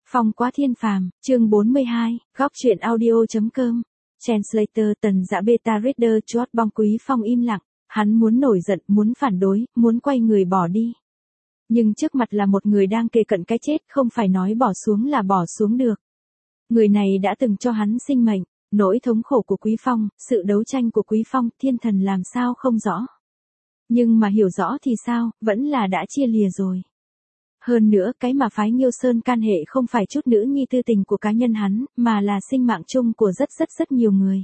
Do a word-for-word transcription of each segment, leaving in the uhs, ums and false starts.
Phong quá thiên phàm, chương bốn mươi hai, góc truyện audio.com. Translator Tần Dạ Beta Reader Chốt Bong. Quý Phong im lặng, hắn muốn nổi giận, muốn phản đối, muốn quay người bỏ đi. Nhưng trước mặt là một người đang kề cận cái chết, không phải nói bỏ xuống là bỏ xuống được. Người này đã từng cho hắn sinh mệnh, nỗi thống khổ của Quý Phong, sự đấu tranh của Quý Phong, thiên thần làm sao không rõ. Nhưng mà hiểu rõ thì sao, vẫn là đã chia lìa rồi. Hơn nữa, cái mà phái Nghiêu Sơn can hệ không phải chút nữ nhi tư tình của cá nhân hắn, mà là sinh mạng chung của rất rất rất nhiều người.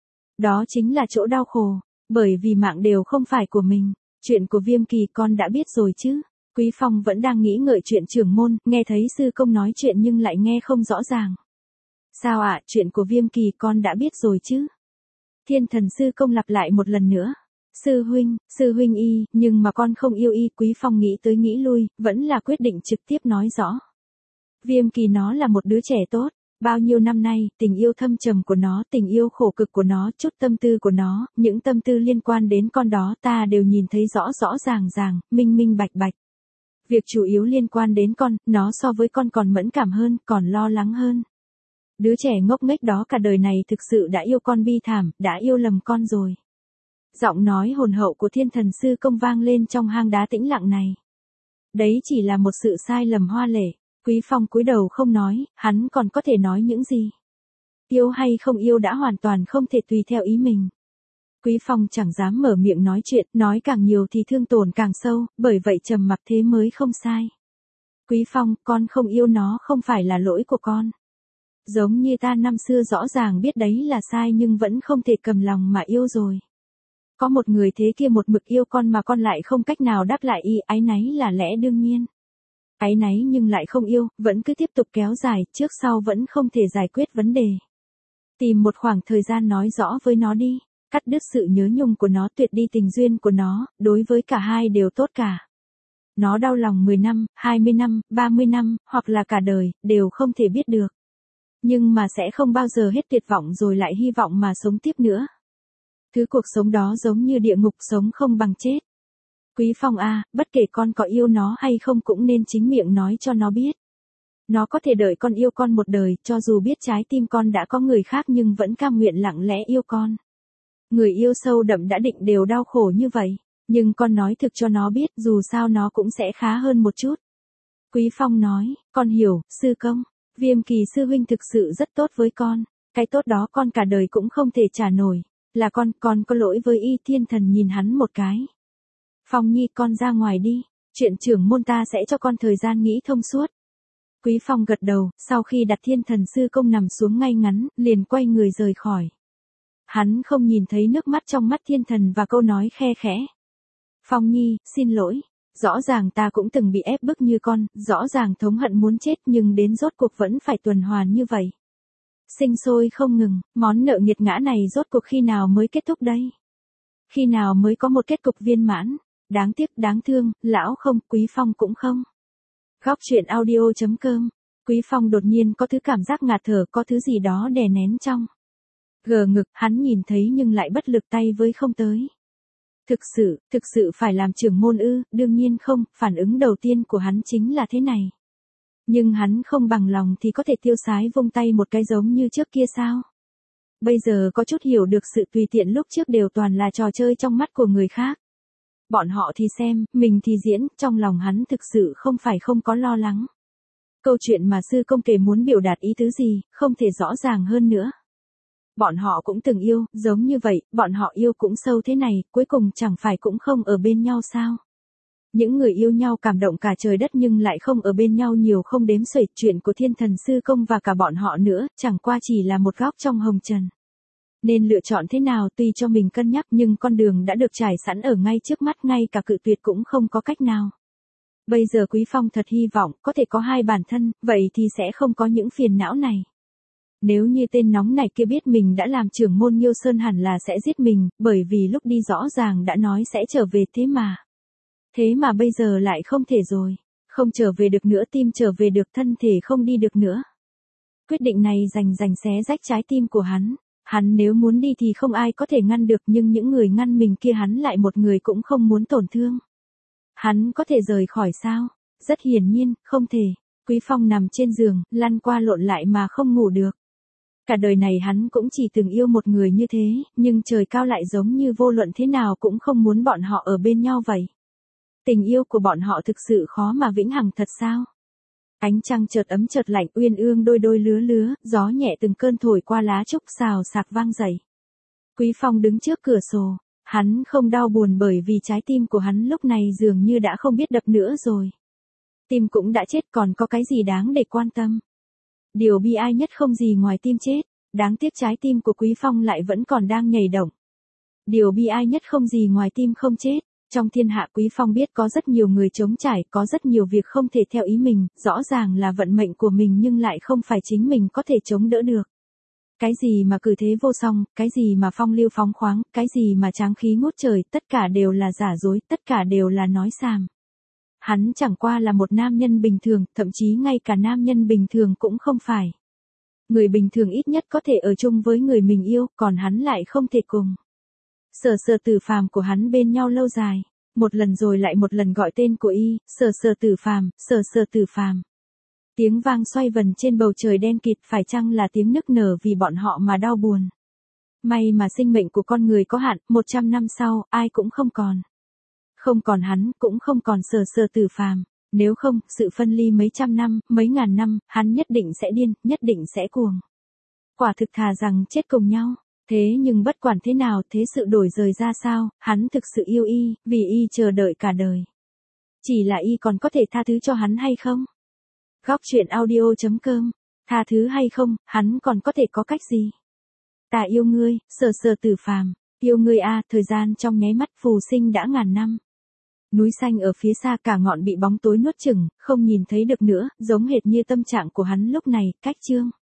Đó chính là chỗ đau khổ, bởi vì mạng đều không phải của mình. Chuyện của Viêm Kỳ con đã biết rồi chứ. Quý Phong vẫn đang nghĩ ngợi chuyện trưởng môn, nghe thấy sư công nói chuyện nhưng lại nghe không rõ ràng. Sao ạ, à, chuyện của Viêm Kỳ con đã biết rồi chứ? Thiên thần sư công lặp lại một lần nữa. Sư huynh, sư huynh y, nhưng mà con không yêu y. Quý Phong nghĩ tới nghĩ lui, vẫn là quyết định trực tiếp nói rõ. Viêm Kỳ nó là một đứa trẻ tốt, bao nhiêu năm nay, tình yêu thâm trầm của nó, tình yêu khổ cực của nó, chút tâm tư của nó, những tâm tư liên quan đến con đó ta đều nhìn thấy rõ rõ ràng ràng, minh minh bạch bạch. Việc chủ yếu liên quan đến con, nó so với con còn mẫn cảm hơn, còn lo lắng hơn. Đứa trẻ ngốc nghếch đó cả đời này thực sự đã yêu con bi thảm, đã yêu lầm con rồi. Giọng nói hồn hậu của thiên thần sư công vang lên trong hang đá tĩnh lặng này. Đấy chỉ là một sự sai lầm hoa lệ. Quý Phong cúi đầu không nói, hắn còn có thể nói những gì? Yêu hay không yêu đã hoàn toàn không thể tùy theo ý mình. Quý Phong chẳng dám mở miệng nói chuyện, nói càng nhiều thì thương tổn càng sâu, bởi vậy trầm mặc thế mới không sai. Quý Phong, con không yêu nó không phải là lỗi của con. Giống như ta năm xưa rõ ràng biết đấy là sai nhưng vẫn không thể cầm lòng mà yêu rồi. Có một người thế kia một mực yêu con mà con lại không cách nào đáp lại y, áy náy là lẽ đương nhiên. Áy náy nhưng lại không yêu, vẫn cứ tiếp tục kéo dài, trước sau vẫn không thể giải quyết vấn đề. Tìm một khoảng thời gian nói rõ với nó đi, cắt đứt sự nhớ nhung của nó, tuyệt đi tình duyên của nó, đối với cả hai đều tốt cả. Nó đau lòng mười năm, hai mươi năm, ba mươi năm, hoặc là cả đời, đều không thể biết được. Nhưng mà sẽ không bao giờ hết tuyệt vọng rồi lại hy vọng mà sống tiếp nữa. Thứ cuộc sống đó giống như địa ngục, sống không bằng chết. Quý Phong à, bất kể con có yêu nó hay không cũng nên chính miệng nói cho nó biết. Nó có thể đợi con yêu con một đời, cho dù biết trái tim con đã có người khác nhưng vẫn cam nguyện lặng lẽ yêu con. Người yêu sâu đậm đã định đều đau khổ như vậy, nhưng con nói thực cho nó biết dù sao nó cũng sẽ khá hơn một chút. Quý Phong nói, con hiểu, sư công, Viêm Kỳ sư huynh thực sự rất tốt với con, cái tốt đó con cả đời cũng không thể trả nổi. Là con, con có lỗi với y. Thiên thần nhìn hắn một cái. Phong nhi con ra ngoài đi, chuyện trưởng môn ta sẽ cho con thời gian nghĩ thông suốt. Quý Phong gật đầu, sau khi đặt thiên thần sư công nằm xuống ngay ngắn, liền quay người rời khỏi. Hắn không nhìn thấy nước mắt trong mắt thiên thần và câu nói khe khẽ. Phong nhi, xin lỗi, rõ ràng ta cũng từng bị ép bức như con, rõ ràng thống hận muốn chết nhưng đến rốt cuộc vẫn phải tuần hoàn như vậy. Sinh sôi không ngừng, món nợ nghiệt ngã này rốt cuộc khi nào mới kết thúc đây? Khi nào mới có một kết cục viên mãn? Đáng tiếc, đáng thương, lão không, Quý Phong cũng không. Góc truyện audio.com. Quý Phong đột nhiên có thứ cảm giác ngạt thở, có thứ gì đó đè nén trong gờ ngực, hắn nhìn thấy nhưng lại bất lực, tay với không tới. Thực sự, thực sự phải làm trưởng môn ư? Đương nhiên không, phản ứng đầu tiên của hắn chính là thế này. Nhưng hắn không bằng lòng thì có thể tiêu sái vung tay một cái giống như trước kia sao? Bây giờ có chút hiểu được sự tùy tiện lúc trước đều toàn là trò chơi trong mắt của người khác. Bọn họ thì xem, mình thì diễn, trong lòng hắn thực sự không phải không có lo lắng. Câu chuyện mà sư công kể muốn biểu đạt ý tứ gì, không thể rõ ràng hơn nữa. Bọn họ cũng từng yêu, giống như vậy, bọn họ yêu cũng sâu thế này, cuối cùng chẳng phải cũng không ở bên nhau sao? Những người yêu nhau cảm động cả trời đất nhưng lại không ở bên nhau nhiều không đếm xuể. Chuyện của thiên thần sư công và cả bọn họ nữa, chẳng qua chỉ là một góc trong hồng trần. Nên lựa chọn thế nào tùy cho mình cân nhắc, nhưng con đường đã được trải sẵn ở ngay trước mắt, ngay cả cự tuyệt cũng không có cách nào. Bây giờ Quý Phong thật hy vọng có thể có hai bản thân, vậy thì sẽ không có những phiền não này. Nếu như tên nóng này kia biết mình đã làm trưởng môn Nghiêu Sơn hẳn là sẽ giết mình, bởi vì lúc đi rõ ràng đã nói sẽ trở về thế mà. Thế mà bây giờ lại không thể rồi, không trở về được nữa, tim trở về được, thân thể không đi được nữa. Quyết định này rành rành xé rách trái tim của hắn, hắn nếu muốn đi thì không ai có thể ngăn được, nhưng những người ngăn mình kia hắn lại một người cũng không muốn tổn thương. Hắn có thể rời khỏi sao? Rất hiển nhiên, không thể. Quý Phong nằm trên giường, lăn qua lộn lại mà không ngủ được. Cả đời này hắn cũng chỉ từng yêu một người như thế, nhưng trời cao lại giống như vô luận thế nào cũng không muốn bọn họ ở bên nhau vậy. Tình yêu của bọn họ thực sự khó mà vĩnh hằng thật sao? Ánh trăng chợt ấm chợt lạnh, uyên ương đôi đôi lứa lứa, gió nhẹ từng cơn thổi qua lá trúc xào xạc vang dậy. Quý Phong đứng trước cửa sổ, hắn không đau buồn bởi vì trái tim của hắn lúc này dường như đã không biết đập nữa rồi. Tim cũng đã chết, còn có cái gì đáng để quan tâm. Điều bi ai nhất không gì ngoài tim chết, đáng tiếc trái tim của Quý Phong lại vẫn còn đang nhảy động. Điều bi ai nhất không gì ngoài tim không chết. Trong thiên hạ Quý Phong biết có rất nhiều người chống trải, có rất nhiều việc không thể theo ý mình, rõ ràng là vận mệnh của mình nhưng lại không phải chính mình có thể chống đỡ được. Cái gì mà cử thế vô song, cái gì mà phong lưu phóng khoáng, cái gì mà tráng khí ngút trời, tất cả đều là giả dối, tất cả đều là nói xàm. Hắn chẳng qua là một nam nhân bình thường, thậm chí ngay cả nam nhân bình thường cũng không phải. Người bình thường ít nhất có thể ở chung với người mình yêu, còn hắn lại không thể cùng. Sở Sở Tử Phàm của hắn bên nhau lâu dài, một lần rồi lại một lần gọi tên của y, Sở Sở Tử Phàm, Sở Sở Tử Phàm. Tiếng vang xoay vần trên bầu trời đen kịt, phải chăng là tiếng nức nở vì bọn họ mà đau buồn. May mà sinh mệnh của con người có hạn, một trăm năm sau, ai cũng không còn. Không còn hắn, cũng không còn Sở Sở Tử Phàm. Nếu không, sự phân ly mấy trăm năm, mấy ngàn năm, hắn nhất định sẽ điên, nhất định sẽ cuồng. Quả thực thà rằng chết cùng nhau. Thế nhưng bất quản thế nào, thế sự đổi rời ra sao, hắn thực sự yêu y, vì y chờ đợi cả đời. Chỉ là y còn có thể tha thứ cho hắn hay không? Góc truyện audio chấm com. Tha thứ hay không, hắn còn có thể có cách gì? Ta yêu ngươi, Sở Sở Tử Phàm. Yêu ngươi a, thời gian trong nháy mắt phù sinh đã ngàn năm. Núi xanh ở phía xa cả ngọn bị bóng tối nuốt chửng, không nhìn thấy được nữa, giống hệt như tâm trạng của hắn lúc này. Cách chương.